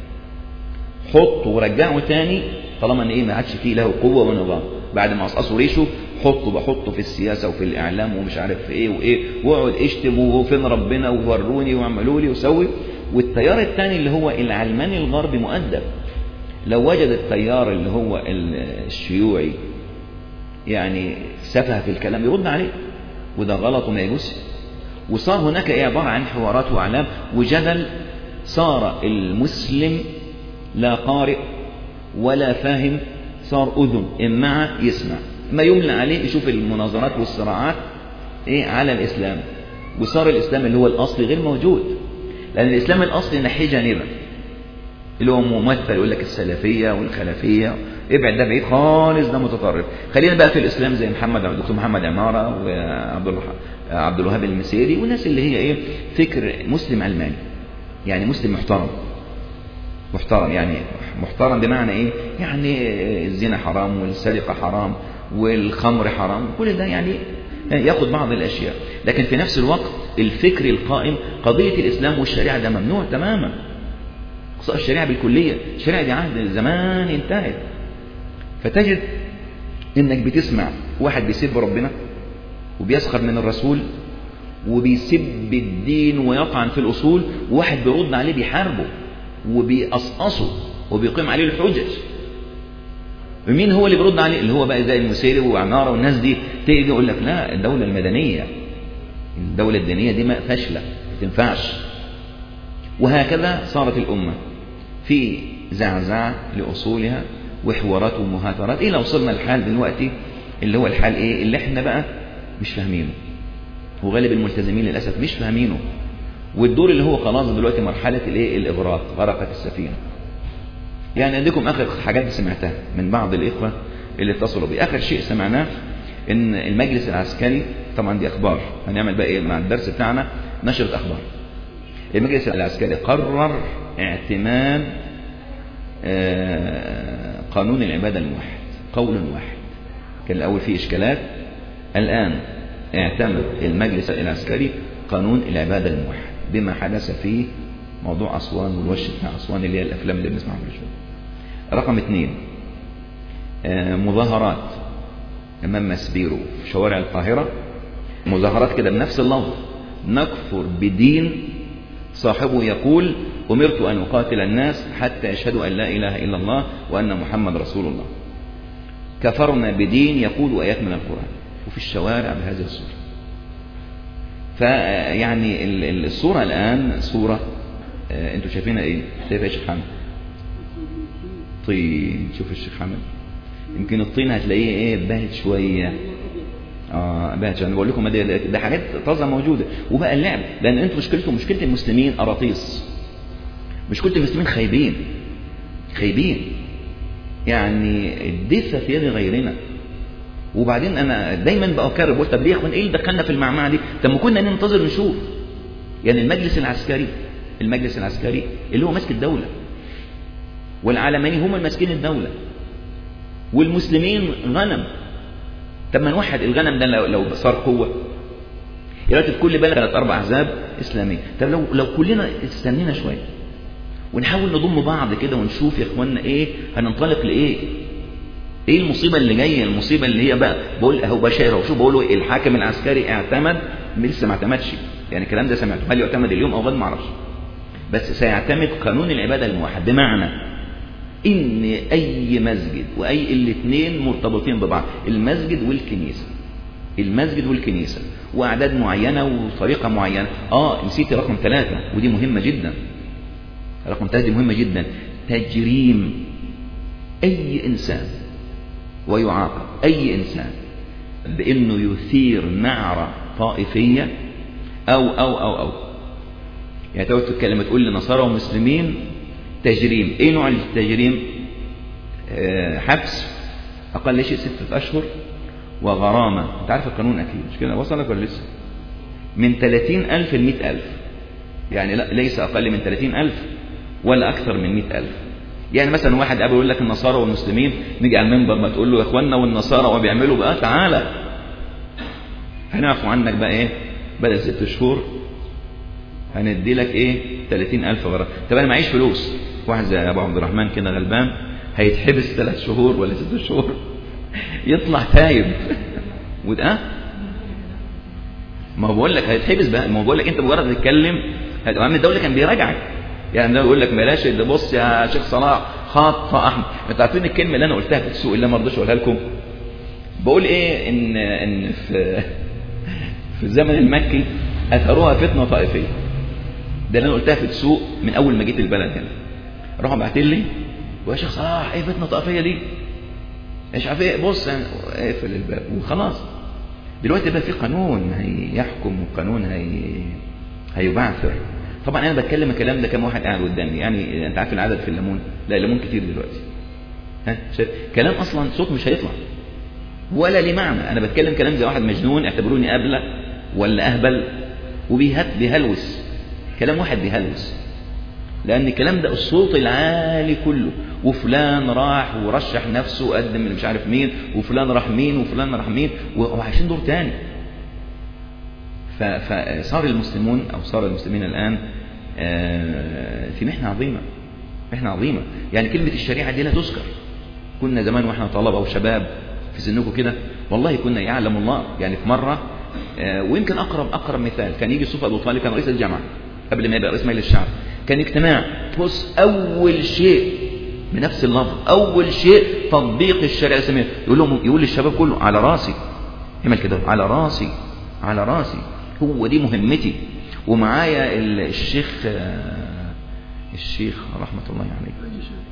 حطه ورجعه تاني طالما ان ايه ما عادش فيه له قوه ونظام. بعد ما قصقصوا ريشه حطه بحطه في السياسه وفي الاعلام ومش عارف في ايه وايه، واقعد اشتم وفين ربنا ووروني واعملوا لي وسوي. والتيار الثاني اللي هو العلماني الغربي مؤدب، لو وجد التيار اللي هو الشيوعي يعني سفه في الكلام يرد عليه، وده غلط وما يجوز. وصار هناك ايه عباره عن حوارات واعلام وجدل. صار المسلم لا قارئ ولا فاهم، صار أذن إمعة يسمع ما يملى عليه، يشوف المناظرات والصراعات إيه على الإسلام. وصار الإسلام اللي هو الأصلي غير موجود، لأن الإسلام الأصلي ناحية جانبا اللي هو ممثل يقول لك السلفية والخلفية، ابعد ده بعيد خالص، ده متطرف. خلينا بقى في الإسلام زي محمد دكتور محمد عمارة وعبد عبد الوهاب المسيري والناس اللي هي إيه فكر مسلم علماني، يعني مسلم محترم محترم يعني محترم بمعنى ايه؟ يعني الزنا حرام والسرقة حرام والخمر حرام، كل ده يعني ياخد بعض الاشياء. لكن في نفس الوقت الفكر القائم قضية الاسلام والشريعة ده ممنوع تماما. اقصاء الشريعة بالكلية، الشريعة دي عهد زمان انتهت. فتجد انك بتسمع واحد بيسب ربنا وبيسخر من الرسول وبيسب الدين ويطعن في الاصول، وواحد بيرد عليه بيحاربه وبيقصقصه وبيقيم عليه الحجج. ومين هو اللي بيرد عليه؟ اللي هو بقى زي المسيري وعمارة والناس دي. تيجي يقول لك لا، الدولة المدنية الدولة الدينية دي ما فاشلة ما تنفعش. وهكذا صارت الأمة في زعزعة لأصولها وحوارات ومهاترات إلى وصلنا الحال دلوقتي اللي هو الحال إيه اللي إحنا بقى مش فاهمينه، وغالب الملتزمين للأسف مش فاهمينه. والدور اللي هو خلاص دلوقتي مرحلة الإيه الإغراق، غرقت السفينة. يعني عندكم آخر حاجات سمعتها من بعض الإخوة اللي اتصلوا بي. آخر شيء سمعناه إن المجلس العسكري، طبعا دي أخبار، هنعمل بقى إيه مع الدرس بتاعنا نشرة أخبار. المجلس العسكري قرر اعتماد قانون العبادة الموحد، قول واحد. كان الأول فيه إشكالات، الآن اعتمد المجلس العسكري قانون العبادة الموحد بما حدث فيه موضوع أسوان والوش بتاع أسوان اللي هي الأفلام اللي بنسمعها كل شوية. رقم اثنين، مظاهرات أمام مسبيرو في شوارع القاهرة، مظاهرات كده بنفس اللفظ: نكفر بدين صاحبه يقول أمرت أن أقاتل الناس حتى يشهدوا أن لا إله إلا الله وأن محمد رسول الله. كفرنا بدين يقول آيات من القرآن، وفي الشوارع بهذه الصورة. فيعني الصورة الآن صورة آه انتوا شايفينها ايه؟ شايفها يا شيخ حامد؟ طين. شوف الشيخ حامد، يمكن الطين هتلاقيه ايه باهت شوية. اه باهت. انا بقول لكم ده, ده حاجات طازة موجودة. وبقى اللعب، لان انتوا مشكلتكم مشكلة المسلمين قراطيس، مشكلة المسلمين خايبين خايبين يعني الدفة في يد غيرنا. وبعدين انا دايما بأكرر بقول طب ليه يا اخوان ايه اللي دخلنا في المعمعة دي؟ طب ما كنا ننتظر نشوف. يعني المجلس العسكري المجلس العسكري اللي هو ماسك الدولة، والعالمين هم الماسكين الدولة، والمسلمين غنم. طب ما نوحد الغنم ده لو صار قوة. دلوقتي في كل بلد ثلاث اربع احزاب اسلاميه. طب لو لو كلنا استنينا شويه ونحاول نضم بعض كده ونشوف يا اخوانا ايه هننطلق لايه؟ ايه المصيبه اللي جايه؟ المصيبه اللي هي بقى بقول اهو بشاير اهو. شوف بقول له الحاكم العسكري اعتمد، لسه ما اعتمدش، يعني الكلام ده سمعته، هل يعتمد اليوم او غد ما اعرفش، بس سيعتمد قانون العباده الموحد. بمعنى ان اي مسجد واي الاثنين مرتبطين ببعض، المسجد والكنيسه المسجد والكنيسة وأعداد معينة وطريقة معينة. آه نسيت رقم ثلاثة، ودي مهمة جدا. رقم ثلاثة دي مهمة جدا: تجريم أي إنسان ويعاقب أي إنسان بأنه يثير نعرة طائفية أو أو أو أو يعني تقول تتكلم تقول لنصارى ومسلمين تجريم. إيه نوع التجريم؟ آه حبس أقل شيء ستة أشهر وغرامة. انت عارف القانون اكيد مش كده؟ وصلك ولا لسه؟ من ثلاثين ألف ل مئة ألف، يعني لا ليس اقل من ثلاثين ألف ولا اكثر من مئة ألف. يعني مثلا واحد قبل يقول لك النصارى والمسلمين، نيجي على المنبر ما تقول له يا اخواننا والنصارى وبيعملوا بقى تعالى هنعفو عنك بقى ايه؟ بدل ست شهور هندي لك ايه؟ ثلاثين ألف غرامة. طب انا معيش فلوس، واحد زي ابو عبد الرحمن كده غلبان هيتحبس ثلاث شهور ولا ست شهور يطلع تايب وده ما هو بقول لك هيتحبس بقى. ما هو بقول لك انت مجرد تتكلم امام الدوله كان بيراجعك. يعني ده يقول لك بلاش ده، بص يا شيخ صلاح خاطئ احمد. انتوا عارفين الكلمه اللي انا قلتها في السوق اللي ما رضيتش اقولها لكم؟ بقول ايه؟ ان ان في في الزمن المكي اثروها فتنه طائفيه. ده اللي انا قلتها في السوق من اول ما جيت البلد هنا. راحوا باعتين لي: ويا شيخ صلاح ايه فتنه طائفيه دي؟ مش عارف ايه. بص اقفل الباب وخلاص. دلوقتي بقى في قانون هيحكم وقانون هي هيبعثر. طبعا انا بتكلم الكلام ده كم واحد قاعد قدامي، يعني انت عارف العدد في الليمون؟ لا الليمون كتير دلوقتي. ها شايف كلام اصلا صوت مش هيطلع ولا ليه معنى. انا بتكلم كلام زي واحد مجنون، اعتبروني ابله ولا اهبل، وبيهت بيهلوس كلام واحد بيهلوس. لأن الكلام ده الصوت العالي كله، وفلان راح ورشح نفسه وقدم اللي مش عارف مين، وفلان راح مين وفلان راح مين، وعايشين دور تاني. فصار المسلمون أو صار المسلمين الآن في محنة عظيمة، محنة عظيمة. يعني كلمة الشريعة دي لا تذكر. كنا زمان وإحنا طلبة وشباب في سنكم كده، والله كنا يعلم الله. يعني في مرة ويمكن أقرب أقرب مثال، كان يجي الصوفي أبو طالب، كان رئيس الجامعة قبل ما يبقى رئيس مجلس الشعب، كان اجتماع. بص أول شيء بنفس اللفظ، أول شيء تطبيق الشريعة الإسلامية. يقول لهم يقول للشباب كله على راسي، يعمل كده على راسي على راسي، هو دي مهمتي. ومعايا الشيخ الشيخ رحمة الله عليه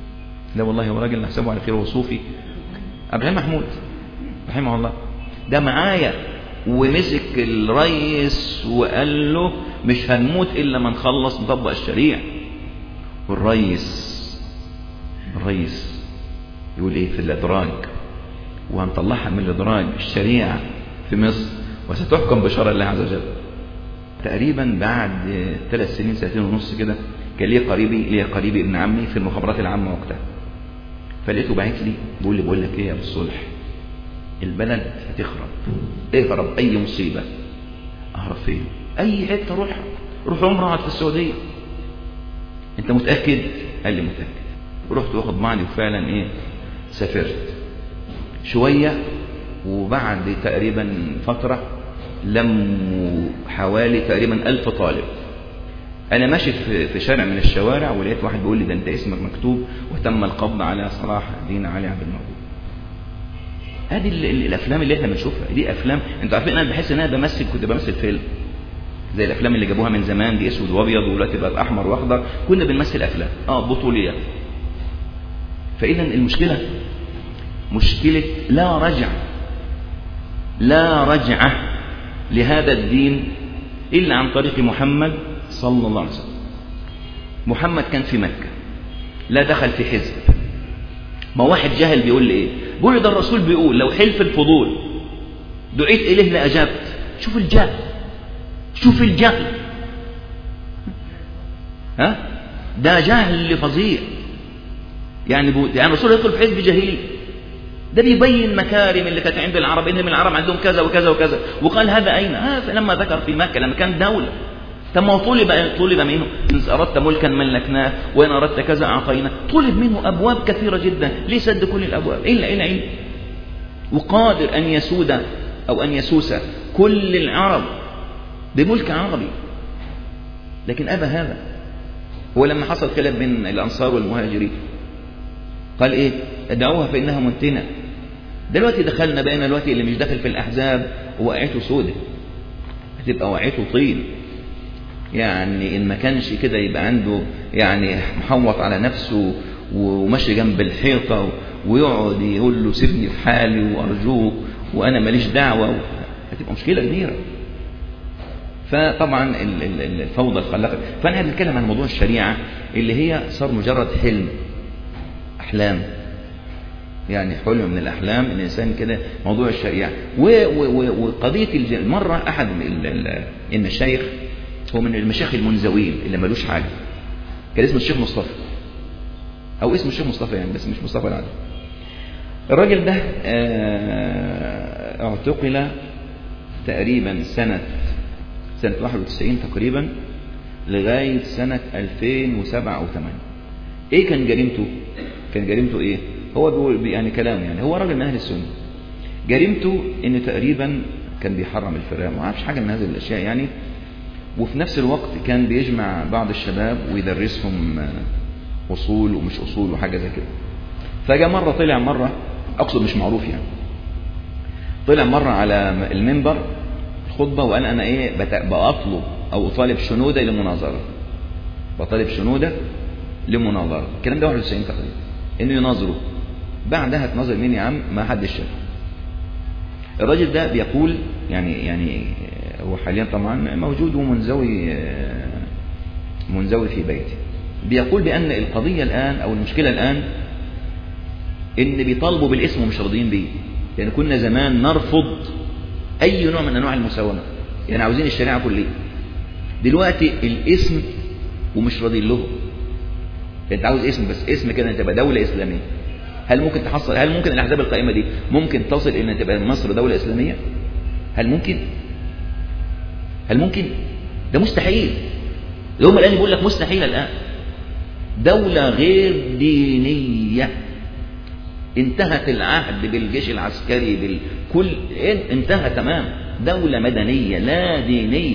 لا والله هو راجل نحسبه على خير وصوفي، ابراهيم محمود رحمه الله، ده معايا ومسك الرئيس وقال له مش هنموت الا ما نخلص نطبق الشريعه. والرئيس الرئيس يقول ايه في الادراج، وهنطلعها من الادراج الشريعه في مصر وستحكم بشرع الله عز وجل. تقريبا بعد ثلاث سنين سنتين ونص كده كان ليه قريبي ليه قريبي ابن عمي في المخابرات العامه وقتها، فلقيته باعت لي بيقول لي بقول لك ايه يا ابو الصلح، البلد هتخرب، اهرب اي مصيبه. اهرب فين؟ اي حته روح روح عمره اقعد في السعوديه. انت متاكد؟ قال لي متاكد. رحت واخد بعضي وفعلا ايه سافرت شويه، وبعد تقريبا فتره لموا حوالي تقريبا ألف طالب. انا ماشي في شارع من الشوارع ولقيت واحد بيقول لي ده انت اسمك مكتوب وتم القبض على صلاح الدين علي عبد الموجود. هذه الافلام اللي احنا بنشوفها دي افلام، انتوا عارفين انا بحس ان انا بمثل، كنت بمثل فيلم زي الافلام اللي جابوها من زمان دي اسود وابيض ودلوقتي بقت احمر واخضر، كنا بنمثل افلام اه بطوليات. فاذا المشكله مشكله لا رجع لا رجعه لهذا الدين الا عن طريق محمد صلى الله عليه وسلم. محمد كان في مكه لا دخل في حزب. ما واحد جاهل بيقول لي ايه، بيقول لي ده الرسول بيقول لو حلف الفضول دعيت اليه لاجبت. شوف الجهل، شوف الجهل، ها ده جهل فظيع. يعني بو... يعني الرسول يدخل في حزب جاهلي، ده بيبين مكارم اللي كانت عند العرب، انهم العرب عندهم كذا وكذا وكذا، وقال هذا اين؟ ها لما ذكر في مكه لما كان دوله. ثم طلب طلب منه إن أردت ملكا ملكناه وإن أردت كذا أعطينا. طلب منه أبواب كثيرة جدا، ليه سد كل الأبواب إلا إلا إلا وقادر أن يسود أو أن يسوس كل العرب بملك عربي، لكن أبى هذا. هو لما حصل خلاف بين الأنصار والمهاجرين قال إيه؟ ادعوها فإنها منتنة. دلوقتي دخلنا بقينا دلوقتي اللي مش داخل في الأحزاب وقعته سودة، هتبقى وقعته طين. يعني إن ما كانش كده يبقى عنده يعني محوط على نفسه وماشي جنب الحيطة ويقعد يقول له سيبني في حالي وأرجوك وأنا ماليش دعوة، هتبقى مشكلة كبيرة. فطبعا الفوضى الخلاقة. فأنا هنتكلم عن موضوع الشريعة اللي هي صار مجرد حلم، أحلام، يعني حلم من الأحلام الإنسان كده. موضوع الشريعة وقضية المرة أحد المشايخ، هو من المشايخ المنزوين اللي ملوش حاجة، كان اسمه الشيخ مصطفى أو اسمه الشيخ مصطفى يعني، بس مش مصطفى العادي. الراجل ده اعتقل تقريبا سنة سنة واحد وتسعين تقريبا لغاية سنة ألفين وسبعة أو ثمانية. إيه كان جريمته؟ كان جريمته إيه؟ هو بيقول يعني كلام، يعني هو راجل من أهل السنة. جريمته إنه تقريبا كان بيحرم الفئران، ما عارفش حاجة من هذه الأشياء يعني. وفي نفس الوقت كان بيجمع بعض الشباب ويدرسهم أصول ومش أصول وحاجة زي كده. فجاء مرة طلع مرة أقصد مش معروف يعني، طلع مرة على المنبر الخطبة وقال أنا إيه بأطلب أو أطالب شنودة لمناظرة، بطالب شنودة لمناظرة. الكلام ده واحد وتسعين تقريبا إنه يناظروا. بعدها تناظر مين يا عم؟ ما حدش شاف. الراجل ده بيقول يعني يعني هو حاليا طبعا موجود ومنزوي منزوي في بيته، بيقول بأن القضية الآن أو المشكلة الآن إن بيطالبوا بالاسم ومش راضيين بيه. يعني كنا زمان نرفض أي نوع من أنواع المساومة، يعني عاوزين الشريعة كلية. دلوقتي الاسم ومش راضيين له. أنت عاوز اسم بس، اسم كده أنت تبقى دولة إسلامية. هل ممكن تحصل؟ هل ممكن الأحزاب القائمة دي ممكن تصل إلى أن تبقى مصر دولة إسلامية؟ هل ممكن؟ هل ممكن؟ ده مستحيل. هم الآن يقول لك مستحيل الآن. دولة غير دينية، انتهت العهد بالجيش العسكري بالكل، انتهى تمام. دولة مدنية لا دينية،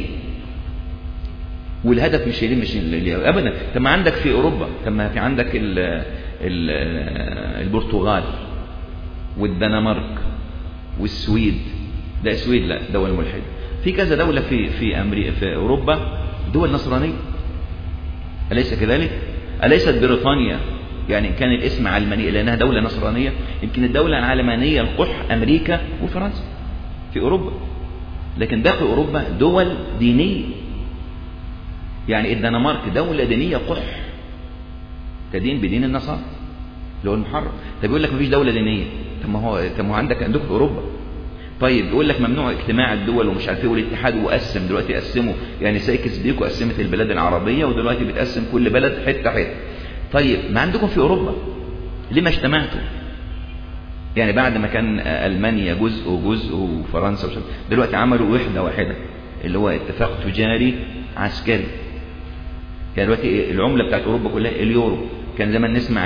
والهدف مش مش ابدا. تم عندك في اوروبا، تم في عندك ال ال البرتغال والدنمارك والسويد، لا السويد لا دول ملحدة. في كذا دولة في في امريكا في اوروبا دول نصرانية، أليس كذلك؟ أليست بريطانيا يعني كان الاسم علمانية لأنها دولة نصرانية، يمكن الدولة العلمانية القح أمريكا وفرنسا في أوروبا، لكن داخل أوروبا دول دينية. يعني الدنمارك دولة دينية قح تدين بدين النصارى اللي هو المحرم. طب يقول لك مفيش دولة دينية، طب ما هو طب ما هو عندك عندكم في أوروبا. طيب يقول لك ممنوع اجتماع الدول ومش عارف ايه، والاتحاد وقسم دلوقتي قسموا، يعني سايكس بيكو قسمت البلاد العربية ودلوقتي بتقسم كل بلد حتة حتة. طيب ما عندكم في أوروبا ليه ما اجتمعتوا؟ يعني بعد ما كان ألمانيا جزء وجزء وفرنسا وشب. دلوقتي عملوا وحدة واحدة اللي هو اتفاق تجاري عسكري. يعني دلوقتي العملة بتاعت أوروبا كلها اليورو. كان زمان نسمع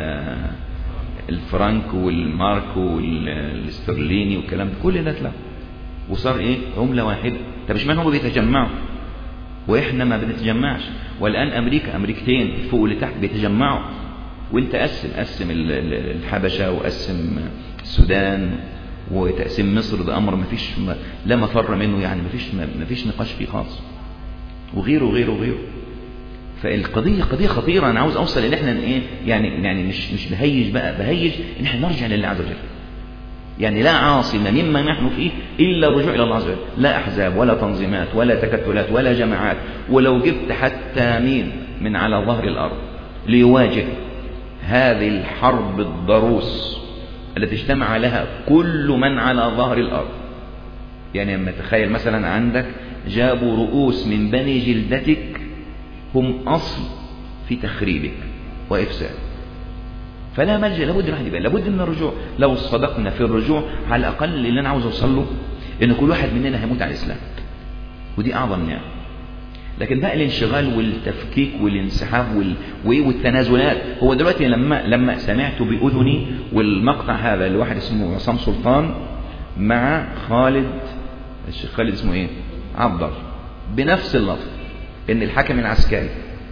الفرنك والمارك والاسترليني والكلام ده كل ده اتلغى وصار ايه عملة واحدة. طب اشمعنى هم بيتجمعوا واحنا ما بنتجمعش؟ والآن أمريكا أمريكتين فوق لتحت بيتجمعوا، وانت قسم قسم الحبشة وقسم السودان وتقسيم مصر، ده أمر ما فيش لا مفر منه، يعني ما فيش ما فيش نقاش فيه خالص، وغيره وغيره وغيره. فالقضية قضية خطيرة. أنا عاوز أوصل إن إحنا إيه يعني يعني مش مش بهيج بقى بهيج إن إحنا نرجع لله عز وجل. يعني لا عاصم مما نحن فيه إلا الرجوع إلى الله عز وجل. لا أحزاب ولا تنظيمات ولا تكتلات ولا جماعات. ولو جبت حتى مين من على ظهر الأرض ليواجه هذه الحرب الضروس التي اجتمع لها كل من على ظهر الأرض. يعني لما تخيل مثلا عندك جابوا رؤوس من بني جلدتك هم أصل في تخريبك وإفساد، فلا ملجأ، لابد الواحد يبقى لابد من الرجوع. لو صدقنا في الرجوع على الأقل اللي أنا عاوز أوصل له إن كل واحد مننا هيموت على الإسلام، ودي أعظم نعمة. لكن بقى الانشغال والتفكيك والانسحاب وال... والتنازلات. هو دلوقتي لما لما سمعت بأذني والمقطع هذا اللي واحد اسمه عصام سلطان مع خالد الشيخ خالد اسمه ايه عبد الله بنفس اللفظ، ان الحاكم العسكري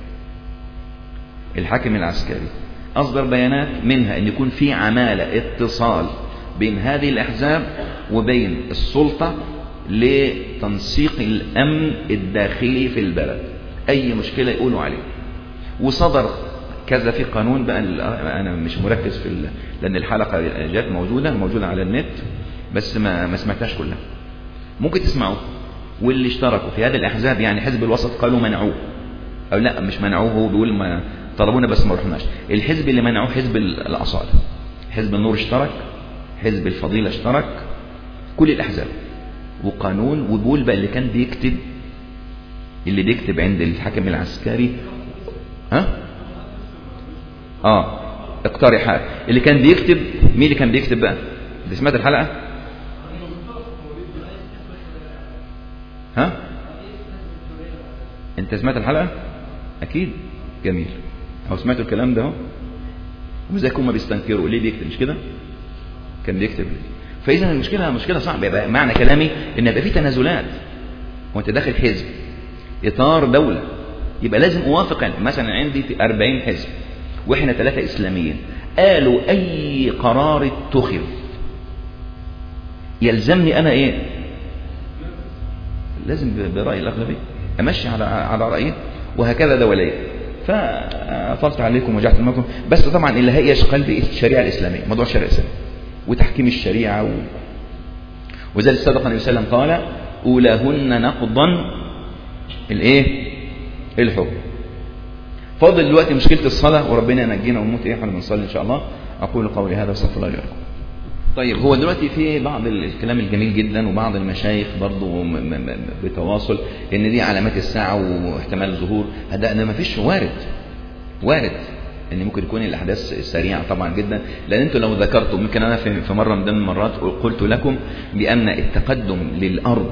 الحاكم العسكري اصدر بيانات منها ان يكون في عمالة اتصال بين هذه الاحزاب وبين السلطة لتنسيق الامن الداخلي في البلد، اي مشكلة يقولوا عليه. وصدر كذا في قانون بقى، انا مش مركز في ال... لان الحلقة جات موجودة موجودة على النت بس ما ما سمعتهاش كلها، ممكن تسمعوا. واللي اشتركوا في هذه الاحزاب يعني حزب الوسط قالوا منعوه، او لا مش منعوه، هو بيقول ما طلبونا بس ما رحناش. الحزب اللي منعوه حزب الاصالة، حزب النور اشترك، حزب الفضيلة اشترك، كل الاحزاب وقانون. وبيقول بقى اللي كان بيكتب اللي بيكتب عند الحاكم العسكري ها اه اقتراحات، اللي كان بيكتب مين اللي كان بيكتب بقى؟ انت سمعت الحلقة؟ ها انت سمعت الحلقة اكيد؟ جميل. او سمعتوا الكلام ده اهو، وزيكم ما بيستنكروا ليه بيكتب مش كده؟ كان بيكتب. فاذا المشكله مشكله صعبه. يبقى معنى كلامي ان يبقى في تنازلات وانت داخل حزب اطار دوله، يبقى لازم اوافق. مثلا عندي أربعين حزب واحنا ثلاثه اسلاميين، قالوا اي قرار اتخذ يلزمني انا ايه؟ لازم براي الاغلبيه امشي على على رايي، وهكذا دوليا. فأطلت عليكم وجعت معكم، بس طبعا اللي هيش قلبي الشريعة الإسلامية، موضوع الشريعة الإسلامية وتحكيم الشريعة و... وذلك صدق النبي صلى الله عليه وسلم قال أولاهن نقضا الايه الحكم. فاضل دلوقتي مشكلة الصلاة، وربنا ينجينا ونموت ايه احنا بنصلي ان شاء الله. اقول قولي هذا واستغفر الله لي ولكم. طيب هو دلوقتي في بعض الكلام الجميل جدا، وبعض المشايخ برضو بتواصل ان دي علامات الساعة واحتمال ظهور هذا، ان ما فيش وارد وارد ان ممكن تكون الاحداث سريعة طبعا جدا. لان انتوا لو ذكرتوا، ممكن انا في مرة من ضمن المرات قلت لكم بان التقدم للارض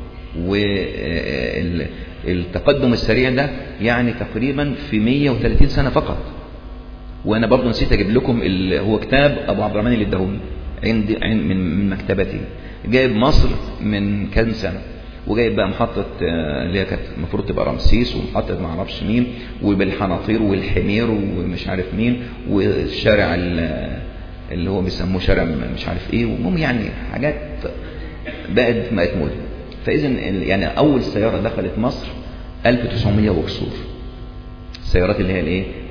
والتقدم السريع ده يعني تقريبا في مية وثلاثين سنة فقط. وانا برضو نسيت اجيب لكم هو كتاب ابو عبد الرحمن اللي اداهوني عندي من مكتبتي، جايب مصر من كام سنة، وجايب بقى محطة اللي هي كانت المفروض تبقى رمسيس، ومحطة ما اعرفش مين، وبالحناطير والحمير ومش عارف مين، والشارع اللي هو بيسموه شارع مش عارف ايه، ومهم يعني حاجات بقت بقت موجودة. فاذا يعني اول سيارة دخلت مصر ألف وتسعمية وكسور، السيارات اللي هي الايه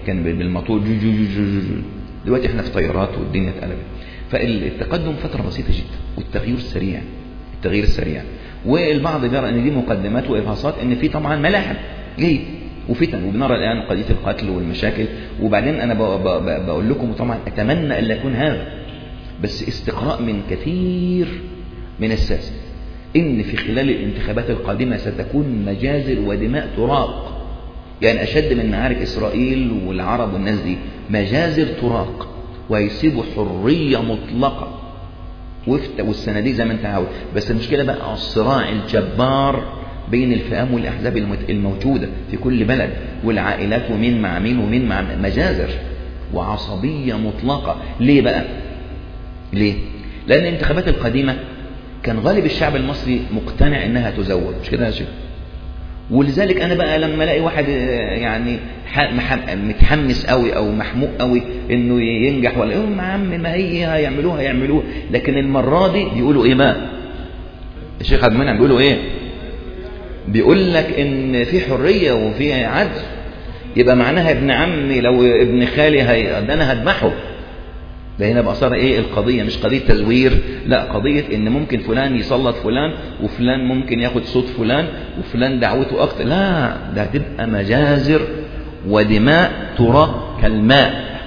كان بالموتور جو جو جو جو جو. دلوقتي احنا في طيارات والدنيا اتقلبت. فالتقدم فترة بسيطة جدا والتغيير السريع التغيير السريع والبعض يرى ان دي مقدمات وارهاصات ان في طبعا ملاحم جيد وفتن، وبنرى الان قضية القتل والمشاكل. وبعدين انا بقول لكم طبعا اتمنى ان لا يكون هذا، بس استقراء من كثير من الساسة ان في خلال الانتخابات القادمة ستكون مجازر ودماء تراق، يعني اشد من معارك اسرائيل والعرب والناس دي، مجازر تراق ويسيبوا حرية مطلقة والصناديق زي ما انت عاوز. بس المشكلة بقى الصراع الجبار بين الفئام والأحزاب الموجودة في كل بلد والعائلات ومين مع مين ومين مع مجازر وعصبية مطلقة. ليه بقى؟ ليه؟ لأن الانتخابات القديمة كان غالب الشعب المصري مقتنع انها تزور، مش كده يا شيخ؟ ولذلك انا بقى لما الاقي واحد يعني متحمس قوي او محموق قوي انه ينجح ولا يقول يا عم ما هي هيعملوها يعملوها، لكن المره دي بيقولوا ايه بقى؟ الشيخ عبد المنعم بيقولوا ايه؟ بيقول لك ان في حريه وفي عدل، يبقى معناها ابن عمي لو ابن خالي هي ده انا هذبحه. ده هنا بقى صار ايه القضيه؟ مش قضيه تزوير، لا قضيه ان ممكن فلان يسلط فلان وفلان ممكن ياخد صوت فلان وفلان دعوته اكتر، لا ده هتبقى مجازر ودماء تراق كالماء.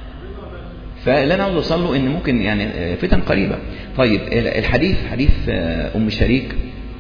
فاللي انا عاوز اوصل له ان ممكن يعني فتن قريبه. طيب الحديث حديث ام شريك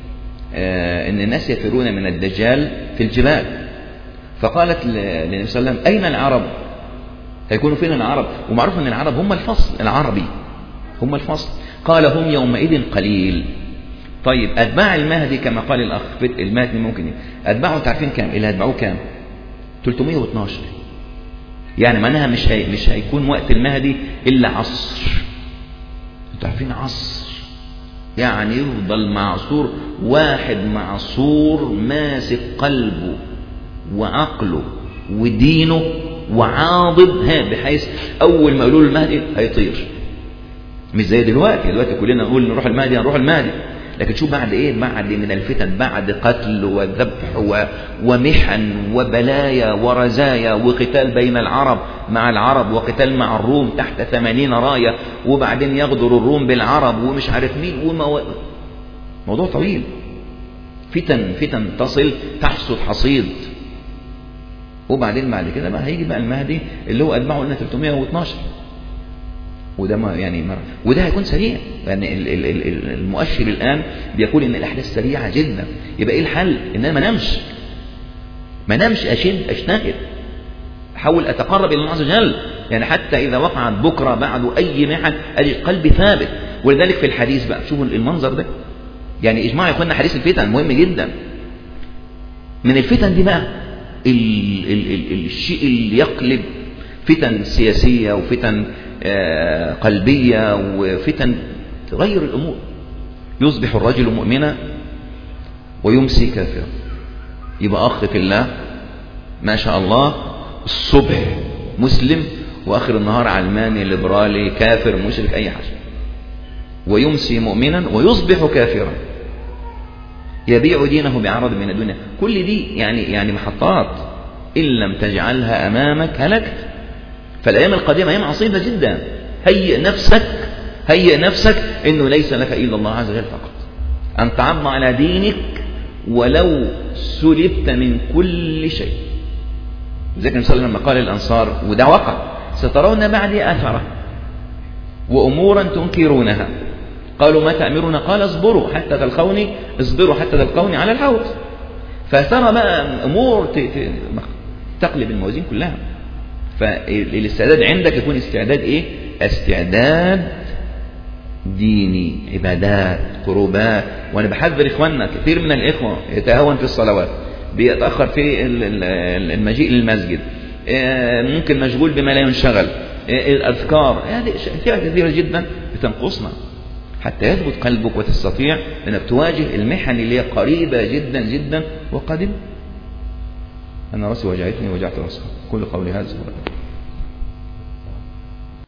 ان الناس يفرون من الدجال في الجبال، فقالت للنبي صلى الله عليه وسلم اين العرب؟ هيكونوا فين العرب؟ ومعروف ان العرب هم الفصل العربي، هم الفصل. قال هم يومئذ قليل. طيب اتباع المهدي كما قال الاخ المهدي ممكن اتباعه تعرفين كام؟ اللي هتبعوه كام؟ ثلاثمائة واثناشر. يعني معناها مش هي مش هيكون وقت المهدي الا عصر. انتوا عارفين عصر يعني يفضل معصور، واحد معصور ماسك قلبه وعقله ودينه وعاضد ها بحيث اول ما يقولوا المهدي هيطير. مش زي دلوقتي، دلوقتي كلنا نقول نروح المهدي نروح المهدي، لكن شوف بعد ايه؟ بعد من الفتن، بعد قتل وذبح ومحن وبلايا ورزايا وقتال بين العرب مع العرب وقتال مع الروم تحت ثمانين راية، وبعدين يغدر الروم بالعرب ومش عارف مين ومو... موضوع طويل. فتن فتن تصل تحصد حصيد. وبعدين بعد كده بقى هيجي بقى المهدي اللي هو اتبعه لنا ثلاثمائة واثناشر، وده ما يعني مرة. وده هيكون سريع لان يعني المؤشر الان بيقول ان الاحداث سريعه جدا. يبقى ايه الحل؟ ان انا ما نمش ما نمش اشد اجتهد احاول اتقرب الى الله عز وجل، يعني حتى اذا وقعت بكره بعد اي محن اجد قلبي ثابت. ولذلك في الحديث بقى شوفوا المنظر ده، يعني اجماع يا اخوانا حديث الفتن مهم جدا. من الفتن دي بقى ال ال ال الشيء اللي يقلب فتن سياسية وفتن آه قلبية وفتن تغير الأمور. يصبح الرجل مؤمنا ويمسي كافرا، يبقى أخ في الله ما شاء الله الصبح مسلم وآخر النهار علماني ليبرالي كافر مشرك أي حاجة، ويمسي مؤمنا ويصبح كافرا يبيع دينه بعرض من الدنيا. كل دي يعني يعني محطات إن لم تجعلها أمامك هلكت. فالأيام القادمة أيام عصيبة جدا. هيئ نفسك هيئ نفسك إنه ليس لك إلا الله عز وجل فقط، أن تعض على دينك ولو سلبت من كل شيء. ذلك النبي صلى الله عليه وسلم لما قال للأنصار وده وقع: سترون بعدي أثرة وأمورا تنكرونها. قالوا ما تأمرنا؟ قال اصبروا حتى تلقوني اصبروا حتى تلقوني على الحوض. فترى بقى أمور تقلب الموازين كلها. فالاستعداد عندك يكون استعداد إيه؟ استعداد ديني، عبادات، قربات. وأنا بحذر إخواننا، كثير من الإخوة يتهاون في الصلوات، بيتأخر في المجيء للمسجد، ممكن مشغول بما لا ينشغل، الأذكار، هذه أشياء كثيرة جدا بتنقصنا حتى يثبت قلبك وتستطيع أنك تواجه المحن اللي هي قريبة جدا جدا وقادمة. أنا رأسي وجعتني وجعت رأسها. كل قولي هذا.